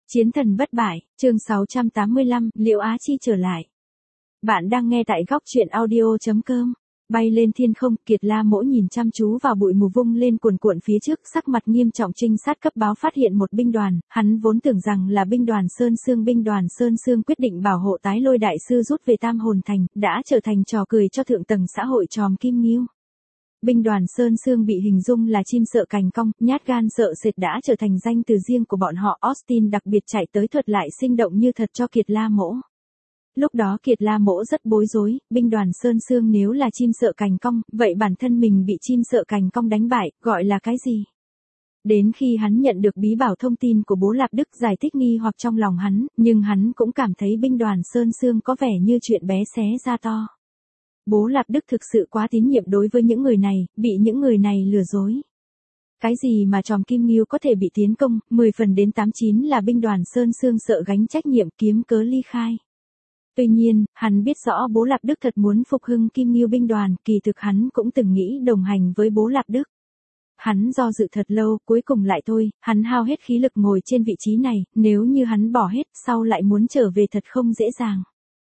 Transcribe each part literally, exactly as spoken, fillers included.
Chiến thần bất bại, chương sáu trăm tám mươi lăm, Liễu Á Chi trở lại. Bạn đang nghe tại góc truyện audio chấm com. Bay lên thiên không, Kiệt La Mỗ nhìn chăm chú vào bụi mù vung lên cuồn cuộn phía trước, sắc mặt nghiêm trọng. Trinh sát cấp báo phát hiện một binh đoàn, hắn vốn tưởng rằng là binh đoàn Sơn Sương. Binh đoàn Sơn Sương quyết định bảo hộ Tái Lôi đại sư rút về Tam Hồn Thành, đã trở thành trò cười cho thượng tầng xã hội tròm kim nghiêu. Binh đoàn Sơn Sương bị hình dung là chim sợ cành cong, nhát gan sợ sệt đã trở thành danh từ riêng của bọn họ. Austin đặc biệt chạy tới thuật lại sinh động như thật cho Kiệt La Mỗ. Lúc đó Kiệt La Mỗ rất bối rối, binh đoàn Sơn Sương nếu là chim sợ cành cong, vậy bản thân mình bị chim sợ cành cong đánh bại, gọi là cái gì? Đến khi hắn nhận được bí bảo thông tin của Bố Lạp Đức giải thích nghi hoặc trong lòng hắn, nhưng hắn cũng cảm thấy binh đoàn Sơn Sương có vẻ như chuyện bé xé ra to. Bố Lạp Đức thực sự quá tín nhiệm đối với những người này, bị những người này lừa dối. Cái gì mà tròm kim nghiêu có thể bị tiến công, mười phần đến tám chín là binh đoàn Sơn Sương sợ gánh trách nhiệm kiếm cớ ly khai. Tuy nhiên, hắn biết rõ Bố Lạp Đức thật muốn phục hưng kim nghiêu binh đoàn, kỳ thực hắn cũng từng nghĩ đồng hành với Bố Lạp Đức. Hắn do dự thật lâu, cuối cùng lại thôi, hắn hao hết khí lực ngồi trên vị trí này, nếu như hắn bỏ hết, sau lại muốn trở về thật không dễ dàng.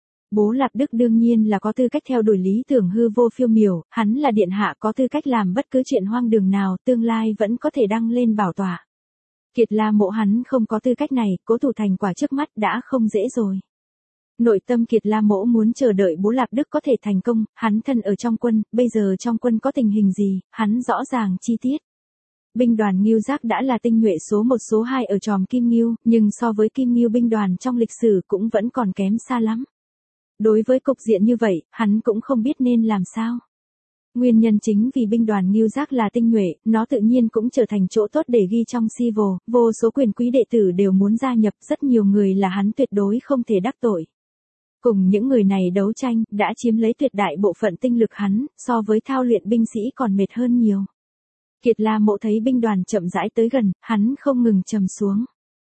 Bố Lạp Đức đương nhiên là có tư cách theo đuổi lý tưởng hư vô phiêu miểu, hắn là điện hạ có tư cách làm bất cứ chuyện hoang đường nào, tương lai vẫn có thể đăng lên bảo tọa. Kiệt La Mỗ hắn không có tư cách này, cố thủ thành quả trước mắt đã không dễ rồi. Nội tâm Kiệt La Mỗ muốn chờ đợi Bố Lạp Đức có thể thành công, hắn thân ở trong quân, bây giờ trong quân có tình hình gì, hắn rõ ràng chi tiết. Binh đoàn Ngưu Giác đã là tinh nhuệ số một số hai ở tròm Kim Nghiêu, nhưng so với Kim Nghiêu binh đoàn trong lịch sử cũng vẫn còn kém xa lắm. Đối với cục diện như vậy, hắn cũng không biết nên làm sao. Nguyên nhân chính vì binh đoàn Ngưu Giác là tinh nhuệ, nó tự nhiên cũng trở thành chỗ tốt để ghi trong Civil, vô số quyền quý đệ tử đều muốn gia nhập, rất nhiều người là hắn tuyệt đối không thể đắc tội. Cùng những người này đấu tranh, đã chiếm lấy tuyệt đại bộ phận tinh lực hắn, so với thao luyện binh sĩ còn mệt hơn nhiều. Kiệt La Mỗ thấy binh đoàn chậm rãi tới gần, hắn không ngừng trầm xuống.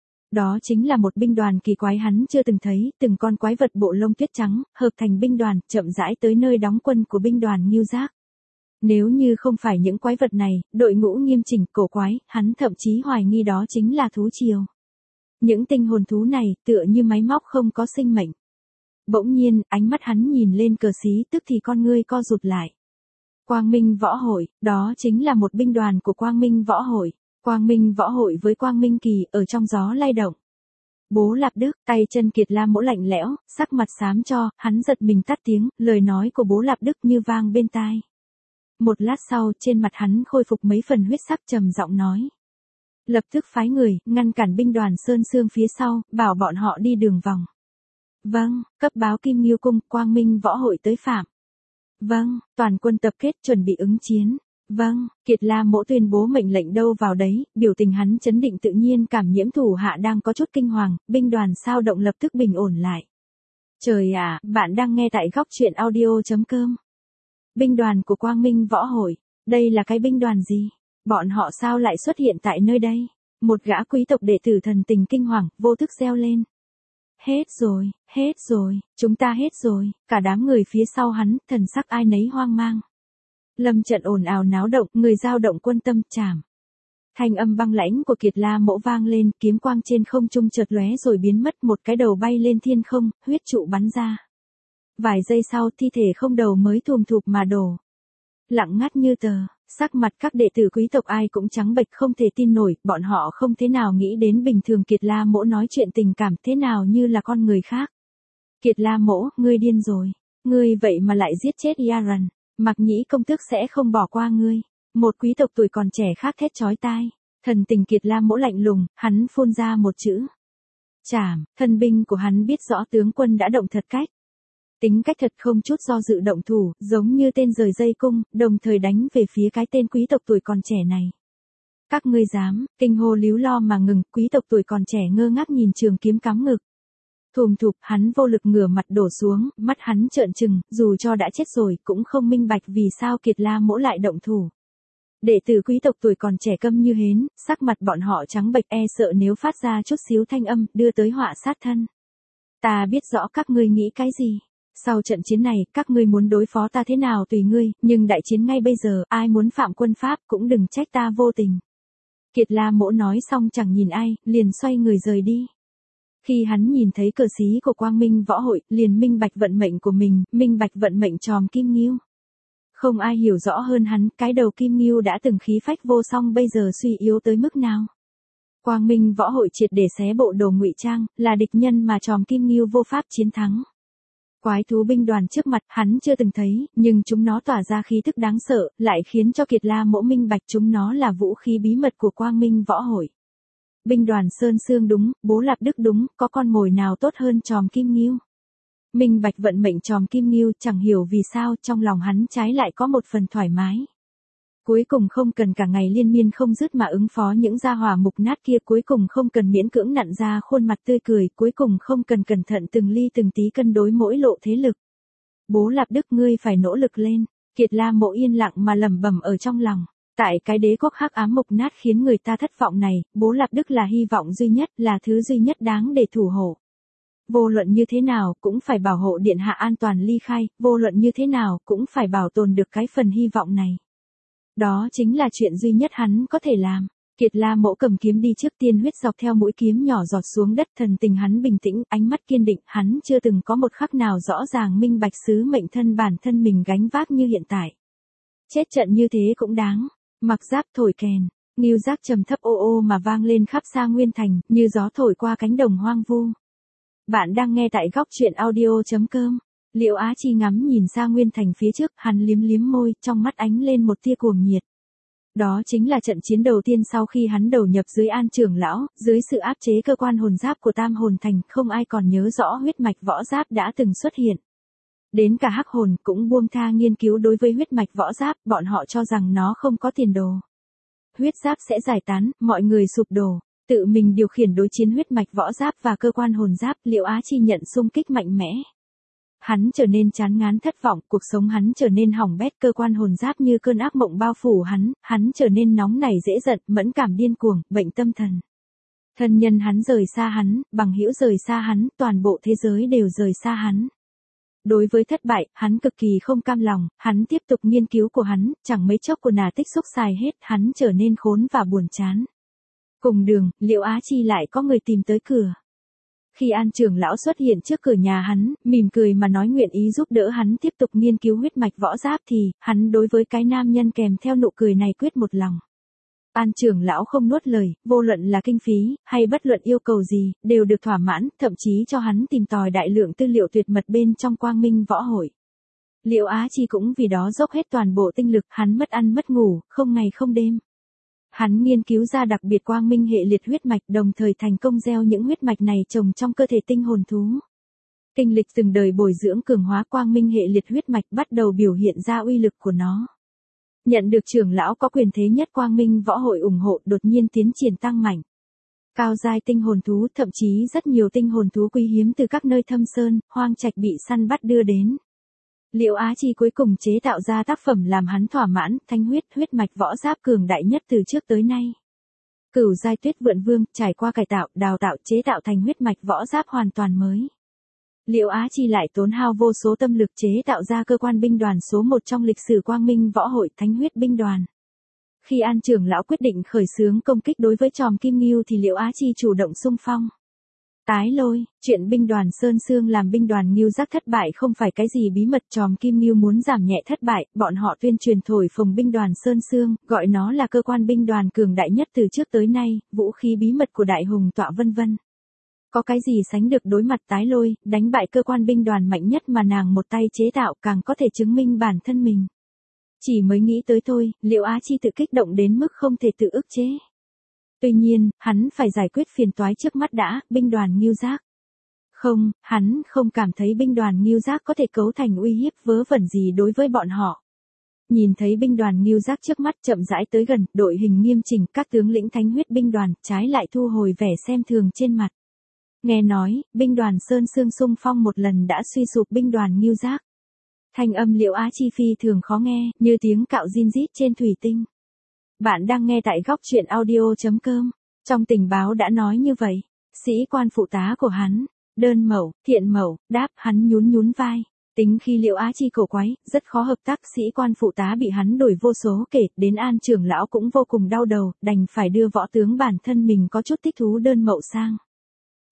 Đó chính là một binh đoàn kỳ quái hắn chưa từng thấy, từng con quái vật bộ lông tuyết trắng, hợp thành binh đoàn, chậm rãi tới nơi đóng quân của binh đoàn Ngưu Giác. Nếu như không phải những quái vật này, đội ngũ nghiêm chỉnh, cổ quái, hắn thậm chí hoài nghi đó chính là thú triều. Những tinh hồn thú này, tựa như máy móc không có sinh mệnh. Bỗng nhiên, ánh mắt hắn nhìn lên cờ xí, tức thì con ngươi co rụt lại. Quang Minh Võ Hội, đó chính là một binh đoàn của Quang Minh Võ Hội. Quang Minh Võ Hội với Quang Minh Kỳ ở trong gió lay động. Bố Lạp Đức, tay chân Kiệt La Mỗ lạnh lẽo, sắc mặt xám cho, hắn giật mình tắt tiếng, lời nói của Bố Lạp Đức như vang bên tai. Một lát sau, trên mặt hắn khôi phục mấy phần huyết sắc, trầm giọng nói. Lập tức phái người, ngăn cản binh đoàn Sơn Sương phía sau, bảo bọn họ đi đường vòng. Vâng, cấp báo Kim Nghiêu Cung, Quang Minh Võ Hội tới phạm. Vâng, toàn quân tập kết chuẩn bị ứng chiến. Vâng, Kiệt La Mỗ tuyên bố mệnh lệnh đâu vào đấy, biểu tình hắn chấn định tự nhiên cảm nhiễm thủ hạ đang có chút kinh hoàng, binh đoàn sao động lập tức bình ổn lại. Trời ạ, bạn đang nghe tại góc truyện audio chấm com. Binh đoàn của Quang Minh Võ Hội, đây là cái binh đoàn gì? Bọn họ sao lại xuất hiện tại nơi đây? Một gã quý tộc đệ tử thần tình kinh hoàng, vô thức reo lên. Hết rồi, hết rồi, chúng ta hết rồi, cả đám người phía sau hắn, thần sắc ai nấy hoang mang. Lâm trận ồn ào náo động, người dao động quân tâm, chảm. Thanh âm băng lãnh của Kiệt La Mỗ vang lên, kiếm quang trên không trung chợt lóe rồi biến mất, một cái đầu bay lên thiên không, huyết trụ bắn ra. Vài giây sau, thi thể không đầu mới thùm thụp mà đổ. Lặng ngắt như tờ, sắc mặt các đệ tử quý tộc ai cũng trắng bệch không thể tin nổi, bọn họ không thế nào nghĩ đến bình thường Kiệt La Mỗ nói chuyện tình cảm thế nào như là con người khác. Kiệt La Mỗ, ngươi điên rồi, ngươi vậy mà lại giết chết Yaran. Mặc Nhĩ công tước sẽ không bỏ qua ngươi. Một quý tộc tuổi còn trẻ khác thét chói tai. Thần tình Kiệt La Mỗ lạnh lùng, hắn phun ra một chữ. Chảm, thân binh của hắn biết rõ tướng quân đã động thật cách. Tính cách thật không chút do dự động thủ, giống như tên rời dây cung, đồng thời đánh về phía cái tên quý tộc tuổi còn trẻ này. Các ngươi dám, kinh hô líu lo mà ngừng, quý tộc tuổi còn trẻ ngơ ngác nhìn trường kiếm cắm ngực. Thùm thụp, hắn vô lực ngửa mặt đổ xuống, mắt hắn trợn trừng, dù cho đã chết rồi, cũng không minh bạch vì sao Kiệt La Mỗ lại động thủ. Đệ tử quý tộc tuổi còn trẻ câm như hến, sắc mặt bọn họ trắng bệch e sợ nếu phát ra chút xíu thanh âm, đưa tới họa sát thân. Ta biết rõ các ngươi nghĩ cái gì. Sau trận chiến này, các ngươi muốn đối phó ta thế nào tùy ngươi, nhưng đại chiến ngay bây giờ, ai muốn phạm quân pháp cũng đừng trách ta vô tình. Kiệt La Mỗ nói xong chẳng nhìn ai, liền xoay người rời đi. Khi hắn nhìn thấy cờ xí của Quang Minh Võ Hội, liền minh bạch vận mệnh của mình, minh bạch vận mệnh Tròm Kim Ngưu. Không ai hiểu rõ hơn hắn, cái đầu Kim Ngưu đã từng khí phách vô song bây giờ suy yếu tới mức nào. Quang Minh Võ Hội triệt để xé bộ đồ ngụy trang, là địch nhân mà Tròm Kim Ngưu vô pháp chiến thắng. Quái thú binh đoàn trước mặt hắn chưa từng thấy, nhưng chúng nó tỏa ra khí thức đáng sợ, lại khiến cho Kiệt La Mỗ minh bạch chúng nó là vũ khí bí mật của Quang Minh Võ Hội. Binh đoàn Sơn Sương đúng, Bố Lạp Đức đúng, có con mồi nào tốt hơn Tròm Kim Ngưu. Minh bạch vận mệnh Tròm Kim Ngưu, chẳng hiểu vì sao trong lòng hắn trái lại có một phần thoải mái. Cuối cùng không cần cả ngày liên miên không dứt mà ứng phó những gia hỏa mục nát kia, cuối cùng không cần miễn cưỡng nặn ra khuôn mặt tươi cười, cuối cùng không cần cẩn thận từng ly từng tí cân đối mỗi lộ thế lực. Bố Lạp Đức ngươi phải nỗ lực lên, Kiệt La Mộ yên lặng mà lẩm bẩm ở trong lòng. Tại cái đế quốc hắc ám mục nát khiến người ta thất vọng này, Bố Lạp Đức là hy vọng duy nhất, là thứ duy nhất đáng để thủ hộ. Vô luận như thế nào, cũng phải bảo hộ điện hạ an toàn ly khai, vô luận như thế nào, cũng phải bảo tồn được cái phần hy vọng này. Đó chính là chuyện duy nhất hắn có thể làm. Kiệt La Mỗ cầm kiếm đi trước, tiên huyết dọc theo mũi kiếm nhỏ giọt xuống đất, thần tình hắn bình tĩnh, ánh mắt kiên định, hắn chưa từng có một khắc nào rõ ràng minh bạch sứ mệnh thân bản thân mình gánh vác như hiện tại. Chết trận như thế cũng đáng. Mặc giáp thổi kèn, Ngưu giác trầm thấp ô ô mà vang lên khắp xa Nguyên Thành, như gió thổi qua cánh đồng hoang vu. Bạn đang nghe tại góc truyện audio chấm com. Liễu Á Chi ngắm nhìn xa Nguyên Thành phía trước, hắn liếm liếm môi, trong mắt ánh lên một tia cuồng nhiệt. Đó chính là trận chiến đầu tiên sau khi hắn đầu nhập dưới An trưởng lão, dưới sự áp chế cơ quan hồn giáp của Tam Hồn Thành, không ai còn nhớ rõ huyết mạch võ giáp đã từng xuất hiện. Đến cả hắc hồn cũng buông tha nghiên cứu đối với huyết mạch võ giáp, bọn họ cho rằng nó không có tiền đồ. Huyết giáp sẽ giải tán, mọi người sụp đổ, tự mình điều khiển đối chiến huyết mạch võ giáp và cơ quan hồn giáp, Liễu Á Chi nhận xung kích mạnh mẽ. Hắn trở nên chán ngán thất vọng, cuộc sống hắn trở nên hỏng bét, cơ quan hồn giáp như cơn ác mộng bao phủ hắn, hắn trở nên nóng nảy dễ giận, mẫn cảm điên cuồng, bệnh tâm thần. Thân nhân hắn rời xa hắn, bằng hữu rời xa hắn, toàn bộ thế giới đều rời xa hắn. Đối với thất bại, hắn cực kỳ không cam lòng, hắn tiếp tục nghiên cứu của hắn, chẳng mấy chốc của nà tích xúc xài hết, hắn trở nên khốn và buồn chán. Cùng đường, Liễu Á Chi lại có người tìm tới cửa. Khi An trưởng lão xuất hiện trước cửa nhà hắn, mỉm cười mà nói nguyện ý giúp đỡ hắn tiếp tục nghiên cứu huyết mạch võ giáp thì, hắn đối với cái nam nhân kèm theo nụ cười này quyết một lòng. An trưởng lão không nuốt lời, vô luận là kinh phí, hay bất luận yêu cầu gì, đều được thỏa mãn, thậm chí cho hắn tìm tòi đại lượng tư liệu tuyệt mật bên trong Quang Minh Võ Hội. Liễu Á Chi cũng vì đó dốc hết toàn bộ tinh lực, hắn mất ăn mất ngủ, không ngày không đêm. Hắn nghiên cứu ra đặc biệt Quang Minh hệ liệt huyết mạch, đồng thời thành công gieo những huyết mạch này trồng trong cơ thể tinh hồn thú. Kinh lịch từng đời bồi dưỡng cường hóa Quang Minh hệ liệt huyết mạch bắt đầu biểu hiện ra uy lực của nó. Nhận được trưởng lão có quyền thế nhất Quang Minh Võ Hội ủng hộ, đột nhiên tiến triển tăng mạnh. Cao giai tinh hồn thú, thậm chí rất nhiều tinh hồn thú quý hiếm từ các nơi thâm sơn, hoang trạch bị săn bắt đưa đến. Liễu Á Chi cuối cùng chế tạo ra tác phẩm làm hắn thỏa mãn, thanh huyết, huyết mạch võ giáp cường đại nhất từ trước tới nay. Cửu giai Tuyết Vượn Vương, trải qua cải tạo, đào tạo, chế tạo thành huyết mạch võ giáp hoàn toàn mới. Liễu Á Chi lại tốn hao vô số tâm lực chế tạo ra cơ quan binh đoàn số một trong lịch sử Quang Minh Võ Hội, Thánh Huyết Binh Đoàn. Khi An trưởng lão quyết định khởi xướng công kích đối với Tròm Kim Ngưu thì Liễu Á Chi chủ động xung phong. Tái lôi, chuyện binh đoàn Sơn Sương làm binh đoàn Ngưu Giác thất bại không phải cái gì bí mật, Tròm Kim Ngưu muốn giảm nhẹ thất bại, bọn họ tuyên truyền thổi phồng binh đoàn Sơn Sương, gọi nó là cơ quan binh đoàn cường đại nhất từ trước tới nay, vũ khí bí mật của đại hùng tọa vân vân. Có cái gì sánh được đối mặt tái lôi, đánh bại cơ quan binh đoàn mạnh nhất mà nàng một tay chế tạo, càng có thể chứng minh bản thân mình. Chỉ mới nghĩ tới thôi, Liễu Á Chi tự kích động đến mức không thể tự ức chế. Tuy nhiên, hắn phải giải quyết phiền toái trước mắt đã, binh đoàn Ngưu Giác. Không, hắn không cảm thấy binh đoàn Ngưu Giác có thể cấu thành uy hiếp vớ vẩn gì đối với bọn họ. Nhìn thấy binh đoàn Ngưu Giác trước mắt chậm rãi tới gần, đội hình nghiêm chỉnh, các tướng lĩnh Thánh Huyết binh đoàn, trái lại thu hồi vẻ xem thường trên mặt. Nghe nói, binh đoàn Sơn Sương xung phong một lần đã suy sụp binh đoàn Ngưu Giác. Thanh âm Liễu Á Chi phi thường khó nghe, như tiếng cạo zin rít trên thủy tinh. Bạn đang nghe tại góc truyện audio chấm com. Trong tình báo đã nói như vậy. Sĩ quan phụ tá của hắn, Đơn Mậu, Thiện Mậu, đáp, hắn nhún nhún vai. Tính khi Liễu Á Chi cổ quái, rất khó hợp tác, sĩ quan phụ tá bị hắn đổi vô số kể, đến An trưởng lão cũng vô cùng đau đầu, đành phải đưa võ tướng bản thân mình có chút thích thú Đơn Mậu sang.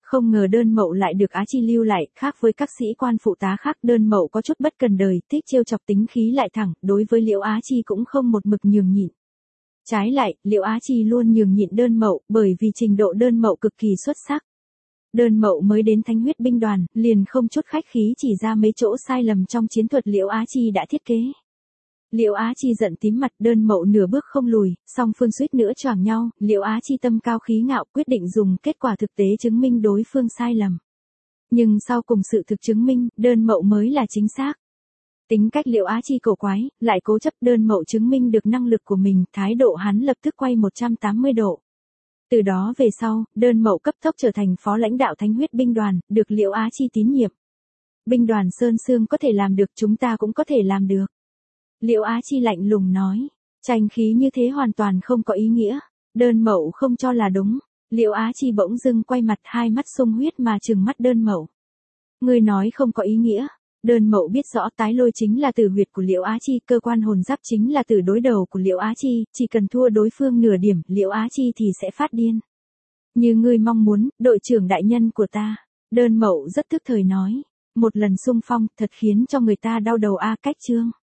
Không ngờ Đơn Mậu lại được Á Chi lưu lại, khác với các sĩ quan phụ tá khác, Đơn Mậu có chút bất cần đời, thích trêu chọc, tính khí lại thẳng, đối với Liễu Á Chi cũng không một mực nhường nhịn. Trái lại, Liễu Á Chi luôn nhường nhịn Đơn Mậu, bởi vì trình độ Đơn Mậu cực kỳ xuất sắc. Đơn Mậu mới đến Thánh Huyết binh đoàn, liền không chút khách khí chỉ ra mấy chỗ sai lầm trong chiến thuật Liễu Á Chi đã thiết kế. Liễu Á Chi giận tím mặt, Đơn Mậu nửa bước không lùi, song phương suýt nữa choảng nhau, Liễu Á Chi tâm cao khí ngạo, quyết định dùng kết quả thực tế chứng minh đối phương sai lầm. Nhưng sau cùng sự thực chứng minh, Đơn Mậu mới là chính xác. Tính cách Liễu Á Chi cổ quái, lại cố chấp, Đơn Mậu chứng minh được năng lực của mình, thái độ hắn lập tức quay một trăm tám mươi độ. Từ đó về sau, Đơn Mậu cấp tốc trở thành phó lãnh đạo Thánh Huyết binh đoàn, được Liễu Á Chi tín nhiệm. Binh đoàn Sơn Sương có thể làm được, chúng ta cũng có thể làm được. Liễu Á Chi lạnh lùng nói, tranh khí như thế hoàn toàn không có ý nghĩa. Đơn Mậu không cho là đúng. Liễu Á Chi bỗng dưng quay mặt, hai mắt sung huyết mà trừng mắt Đơn Mậu. Ngươi nói không có ý nghĩa. Đơn Mậu biết rõ tái lôi chính là tử huyệt của Liễu Á Chi, cơ quan hồn giáp chính là tử đối đầu của Liễu Á Chi, chỉ cần thua đối phương nửa điểm, Liễu Á Chi thì sẽ phát điên. Như ngươi mong muốn, đội trưởng đại nhân của ta. Đơn Mậu rất tức thời nói, một lần xung phong thật khiến cho người ta đau đầu a. Cách chương